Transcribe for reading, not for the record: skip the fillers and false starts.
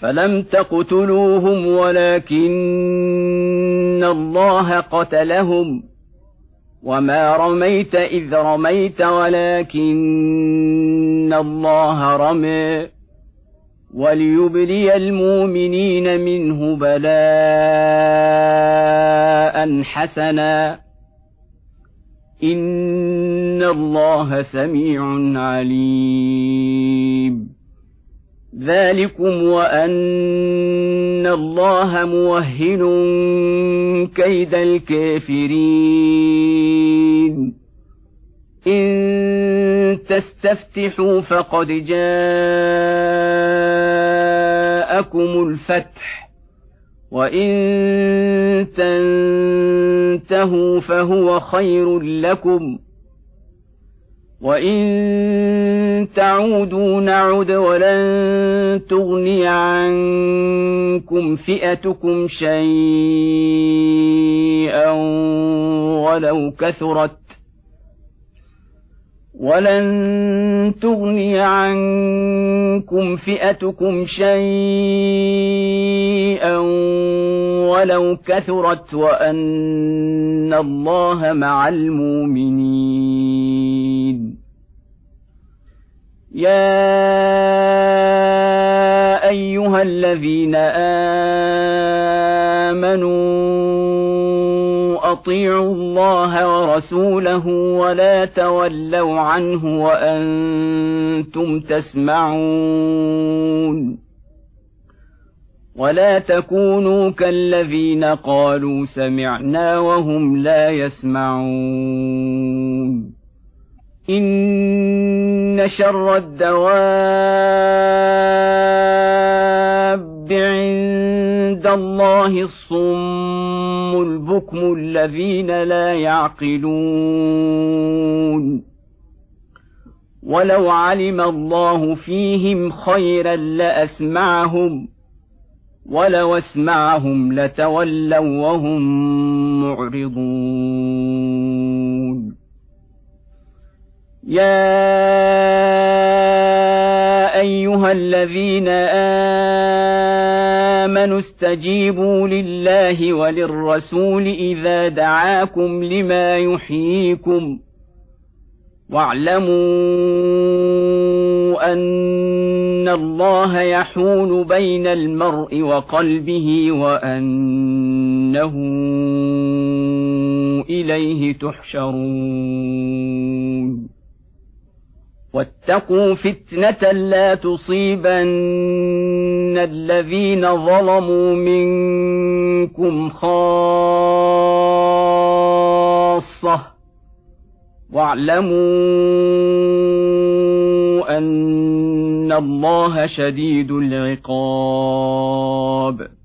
فلم تقتلوهم ولكن الله قتلهم وما رميت إذ رميت ولكن الله رمى وليبلي المؤمنين منه بلاء حسنا إن الله سميع عليم ذلكم وأن الله موهن كيد الكافرين إن تستفتحوا فقد جاءكم الفتح وإن تنتهوا فهو خير لكم وإن تعودوا نعد ولن تغني عنكم فئتكم شيئا ولن تغني عنكم فئتكم شيئا ولو كثرت وأن الله مع المؤمنين يا أيها الذين آمنوا أطيعوا الله ورسوله ولا تولوا عنه وأنتم تسمعون ولا تكونوا كالذين قالوا سمعنا وهم لا يسمعون إن شر الدواب عند الله الصم البكم الذين لا يعقلون ولو علم الله فيهم خيرا لأسمعهم ولو اسمعهم لتولوا وهم معرضون يا أيها الذين آمنوا استجيبوا لله وللرسول إذا دعاكم لما يحييكم واعلموا أن الله يحول بين المرء وقلبه وأنه إليه تحشرون واتقوا فتنة لا تصيبن الذين ظلموا منكم خاصة واعلموا أن الله شديد العقاب